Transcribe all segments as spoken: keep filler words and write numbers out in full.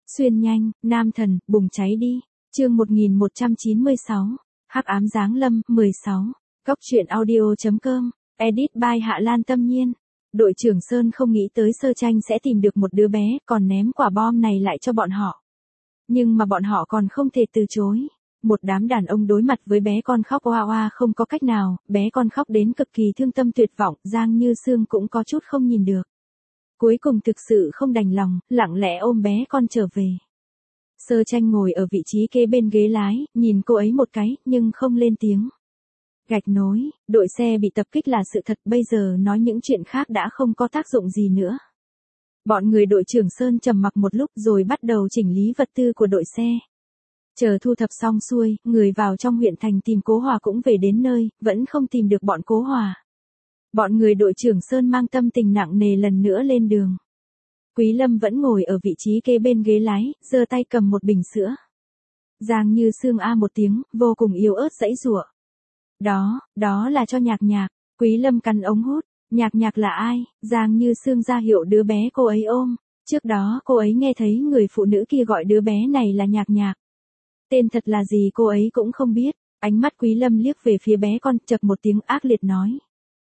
Xuyên nhanh, nam thần, bùng cháy đi. Chương một nghìn một trăm chín mươi sáu. Hắc ám giáng lâm, mười sáu. Cóc truyện audio.com. Edit by Hạ Lan Tâm Nhiên. Đội trưởng Sơn không nghĩ tới Sơ Tranh sẽ tìm được một đứa bé, còn ném quả bom này lại cho bọn họ. Nhưng mà bọn họ còn không thể từ chối. Một đám đàn ông đối mặt với bé con khóc oa oa không có cách nào, bé con khóc đến cực kỳ thương tâm tuyệt vọng, Giang Như Sương cũng có chút không nhìn được. Cuối cùng thực sự không đành lòng, lặng lẽ ôm bé con trở về. Sơ Tranh ngồi ở vị trí kế bên ghế lái, nhìn cô ấy một cái, nhưng không lên tiếng. Gạch nối, đội xe bị tập kích là sự thật, bây giờ nói những chuyện khác đã không có tác dụng gì nữa. Bọn người đội trưởng Sơn trầm mặc một lúc rồi bắt đầu chỉnh lý vật tư của đội xe. Chờ thu thập xong xuôi, người vào trong huyện thành tìm Cố Hòa cũng về đến nơi, vẫn không tìm được bọn Cố Hòa. Bọn người đội trưởng Sơn mang tâm tình nặng nề lần nữa lên đường. Quý Lâm vẫn ngồi ở vị trí kế bên ghế lái, giơ tay cầm một bình sữa. Giang Như Sương a một tiếng, vô cùng yếu ớt giãy giụa. Đó, đó là cho Nhạc Nhạc. Quý Lâm cắn ống hút. Nhạc Nhạc là ai? Giang Như Sương ra hiệu đứa bé cô ấy ôm. Trước đó cô ấy nghe thấy người phụ nữ kia gọi đứa bé này là Nhạc Nhạc. Tên thật là gì cô ấy cũng không biết. Ánh mắt Quý Lâm liếc về phía bé con, chậc một tiếng ác liệt nói.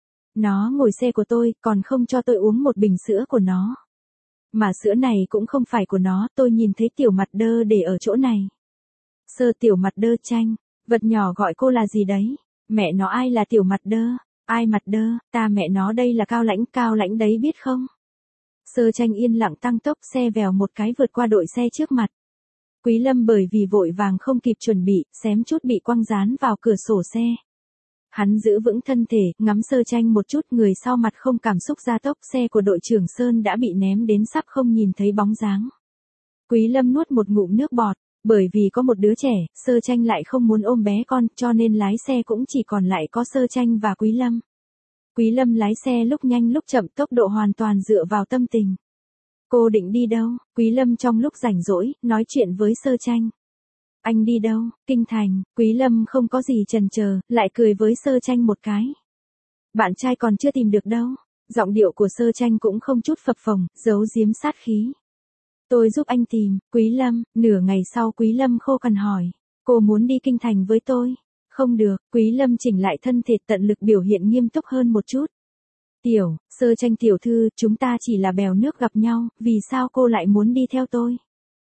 Nó ngồi xe của tôi, còn không cho tôi uống một bình sữa của nó. Mà sữa này cũng không phải của nó, tôi nhìn thấy Tiểu Mặt Đơ để ở chỗ này. Sơ Tiểu Mặt Đơ Tranh, vật nhỏ gọi cô là gì đấy? Mẹ nó ai là Tiểu Mặt Đơ? Ai Mặt Đơ? Ta mẹ nó đây là Cao Lãnh, Cao Lãnh đấy biết không? Sơ Tranh yên lặng tăng tốc, xe vèo một cái vượt qua đội xe trước mặt. Quý Lâm bởi vì vội vàng không kịp chuẩn bị, xém chút bị quăng dán vào cửa sổ xe. Hắn giữ vững thân thể, ngắm Sơ Tranh một chút, người sau mặt không cảm xúc gia tốc, xe của đội trưởng Sơn đã bị ném đến sắp không nhìn thấy bóng dáng. Quý Lâm nuốt một ngụm nước bọt, bởi vì có một đứa trẻ, Sơ Tranh lại không muốn ôm bé con, cho nên lái xe cũng chỉ còn lại có Sơ Tranh và Quý Lâm. Quý Lâm lái xe lúc nhanh lúc chậm, tốc độ hoàn toàn dựa vào tâm tình. Cô định đi đâu? Quý Lâm trong lúc rảnh rỗi, nói chuyện với Sơ Tranh. Anh đi đâu? Kinh thành. Quý Lâm không có gì chần chờ, lại cười với Sơ Tranh một cái. Bạn trai còn chưa tìm được đâu. Giọng điệu của Sơ Tranh cũng không chút phập phồng, giấu giếm sát khí. Tôi giúp anh tìm. Quý Lâm. Nửa ngày sau Quý Lâm khô cằn hỏi. Cô muốn đi kinh thành với tôi? Không được. Quý Lâm chỉnh lại thân thể, tận lực biểu hiện nghiêm túc hơn một chút. Tiểu, Sơ Tranh tiểu thư, chúng ta chỉ là bèo nước gặp nhau, vì sao cô lại muốn đi theo tôi?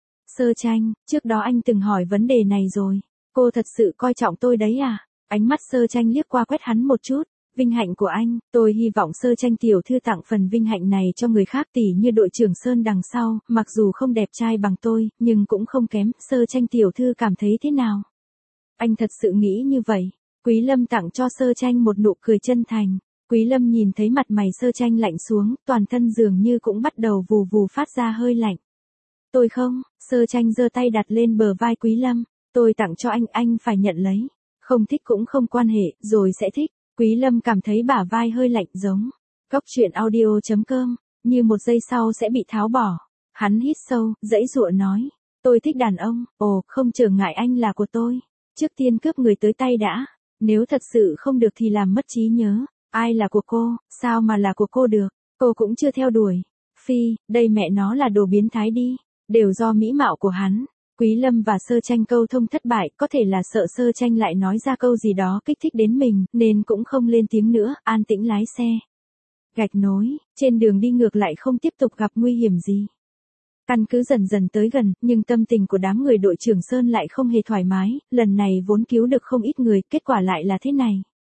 Sơ Tranh, trước đó anh từng hỏi vấn đề này rồi. Cô thật sự coi trọng tôi đấy à? Ánh mắt Sơ Tranh liếc qua quét hắn một chút. Vinh hạnh của anh, tôi hy vọng Sơ Tranh tiểu thư tặng phần vinh hạnh này cho người khác, tỉ như đội trưởng Sơn đằng sau, mặc dù không đẹp trai bằng tôi, nhưng cũng không kém. Sơ Tranh tiểu thư cảm thấy thế nào? Anh thật sự nghĩ như vậy. Quý Lâm tặng cho Sơ Tranh một nụ cười chân thành. Quý Lâm nhìn thấy mặt mày Sơ Tranh lạnh xuống, toàn thân dường như cũng bắt đầu vù vù phát ra hơi lạnh. Tôi không, Sơ Tranh giơ tay đặt lên bờ vai Quý Lâm, tôi tặng cho anh, anh phải nhận lấy. Không thích cũng không quan hệ, rồi sẽ thích. Quý Lâm cảm thấy bả vai hơi lạnh giống. Cóc truyện audio.com, như một giây sau sẽ bị tháo bỏ. Hắn hít sâu, giãy giụa nói. Tôi thích đàn ông, ồ, không trở ngại anh là của tôi. Trước tiên cướp người tới tay đã. Nếu thật sự không được thì làm mất trí nhớ. Ai là của cô, sao mà là của cô được, cô cũng chưa theo đuổi. Phi, đây mẹ nó là đồ biến thái đi, đều do mỹ mạo của hắn. Quý Lâm và Sơ Tranh câu thông thất bại, có thể là sợ Sơ Tranh lại nói ra câu gì đó kích thích đến mình, nên cũng không lên tiếng nữa, an tĩnh lái xe. Gạch nối, trên đường đi ngược lại không tiếp tục gặp nguy hiểm gì. Căn cứ dần dần tới gần, nhưng tâm tình của đám người đội trưởng Sơn lại không hề thoải mái, lần này vốn cứu được không ít người, kết quả lại là thế này.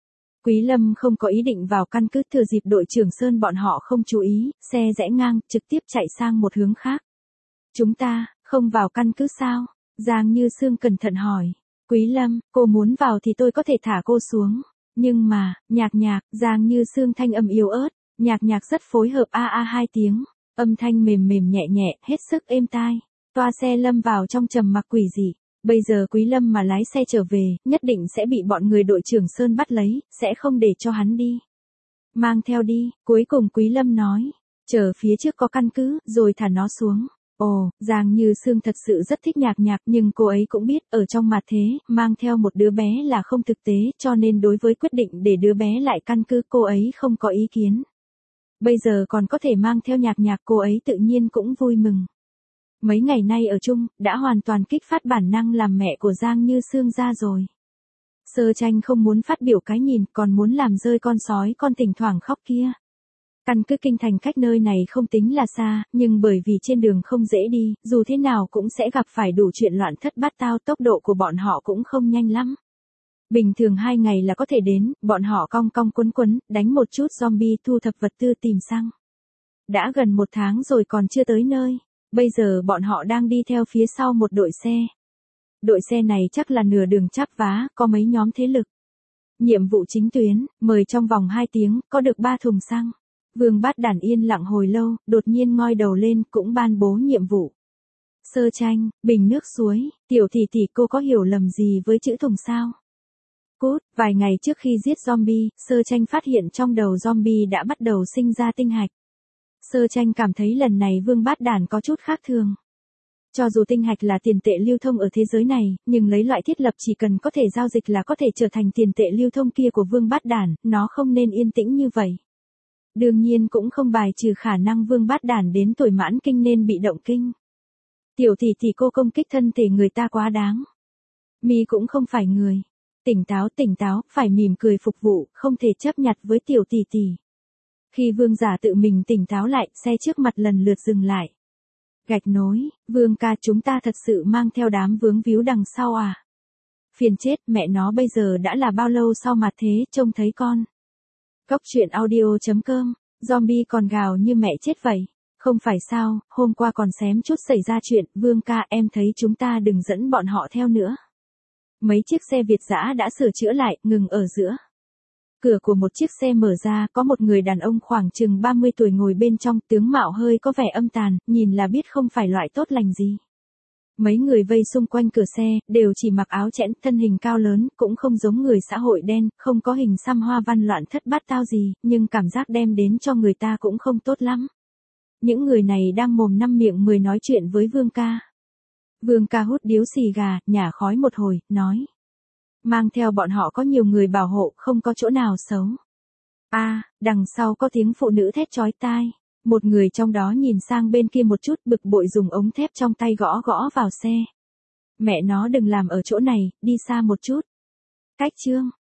Quý Lâm không có ý định vào căn cứ, thừa dịp đội trưởng Sơn bọn họ không chú ý, xe rẽ ngang, trực tiếp chạy sang một hướng khác. Chúng ta, không vào căn cứ sao? Giang Như Sương cẩn thận hỏi. Quý Lâm, cô muốn vào thì tôi có thể thả cô xuống. Nhưng mà, Nhạc Nhạc, Giang Như Sương thanh âm yếu ớt, Nhạc Nhạc rất phối hợp a a hai tiếng, âm thanh mềm mềm nhẹ nhẹ, hết sức êm tai. Toa xe lâm vào trong trầm mặc quỷ dị. Bây giờ Quý Lâm mà lái xe trở về, nhất định sẽ bị bọn người đội trưởng Sơn bắt lấy, sẽ không để cho hắn đi. Mang theo đi, cuối cùng Quý Lâm nói. Chờ phía trước có căn cứ, rồi thả nó xuống. Ồ, Giang Như Sương thật sự rất thích Nhạc Nhạc, nhưng cô ấy cũng biết, ở trong mặt thế, mang theo một đứa bé là không thực tế, cho nên đối với quyết định để đứa bé lại căn cứ cô ấy không có ý kiến. Bây giờ còn có thể mang theo Nhạc Nhạc, cô ấy tự nhiên cũng vui mừng. Mấy ngày nay ở chung, đã hoàn toàn kích phát bản năng làm mẹ của Giang Như Sương ra rồi. Sơ Tranh không muốn phát biểu cái nhìn, còn muốn làm rơi con sói con thỉnh thoảng khóc kia. Căn cứ kinh thành cách nơi này không tính là xa, nhưng bởi vì trên đường không dễ đi, dù thế nào cũng sẽ gặp phải đủ chuyện loạn thất bát tao, tốc độ của bọn họ cũng không nhanh lắm. Bình thường hai ngày là có thể đến, bọn họ cong cong quấn quấn, đánh một chút zombie, thu thập vật tư, tìm xăng. Đã gần một tháng rồi còn chưa tới nơi. Bây giờ bọn họ đang đi theo phía sau một đội xe. Đội xe này chắc là nửa đường chắp vá, có mấy nhóm thế lực. Nhiệm vụ chính tuyến, mời trong vòng hai tiếng, có được ba thùng xăng. Vương Bát Đản yên lặng hồi lâu, đột nhiên ngoi đầu lên, cũng ban bố nhiệm vụ. Sơ Tranh, bình nước suối, tiểu tỷ tỷ cô có hiểu lầm gì với chữ thùng sao? Cút, vài ngày trước khi giết zombie, Sơ Tranh phát hiện trong đầu zombie đã bắt đầu sinh ra tinh hạch. Sơ Tranh cảm thấy lần này Vương Bát Đản có chút khác thường. Cho dù tinh hạch là tiền tệ lưu thông ở thế giới này, nhưng lấy loại thiết lập chỉ cần có thể giao dịch là có thể trở thành tiền tệ lưu thông kia của Vương Bát Đản, nó không nên yên tĩnh như vậy. Đương nhiên cũng không bài trừ khả năng Vương Bát Đản đến tuổi mãn kinh nên bị động kinh. Tiểu tỷ tỷ cô công kích thân thể người ta quá đáng. Mi cũng không phải người. Tỉnh táo tỉnh táo, phải mỉm cười phục vụ, không thể chấp nhặt với tiểu tỷ tỷ. Khi Vương giả tự mình tỉnh táo lại, xe trước mặt lần lượt dừng lại. Gạch nối, Vương ca, chúng ta thật sự mang theo đám vướng víu đằng sau à? Phiền chết, mẹ nó bây giờ đã là bao lâu sau mà thế, trông thấy con. Cốc truyện audio chấm com, zombie còn gào như mẹ chết vậy. Không phải sao, hôm qua còn xém chút xảy ra chuyện, Vương ca, em thấy chúng ta đừng dẫn bọn họ theo nữa. Mấy chiếc xe Việt dã đã sửa chữa lại, ngừng ở giữa. Cửa của một chiếc xe mở ra, có một người đàn ông khoảng chừng ba mươi tuổi ngồi bên trong, tướng mạo hơi có vẻ âm tàn, nhìn là biết không phải loại tốt lành gì. Mấy người vây xung quanh cửa xe, đều chỉ mặc áo chẽn, thân hình cao lớn, cũng không giống người xã hội đen, không có hình xăm hoa văn loạn thất bát tao gì, nhưng cảm giác đem đến cho người ta cũng không tốt lắm. Những người này đang mồm năm miệng mười nói chuyện với Vương ca. Vương ca hút điếu xì gà, nhả khói một hồi, nói. Mang theo bọn họ có nhiều người bảo hộ, không có chỗ nào xấu. A, à, đằng sau có tiếng phụ nữ thét chói tai. Một người trong đó nhìn sang bên kia một chút, bực bội dùng ống thép trong tay gõ gõ vào xe. Mẹ nó đừng làm ở chỗ này, đi xa một chút. Cách chương.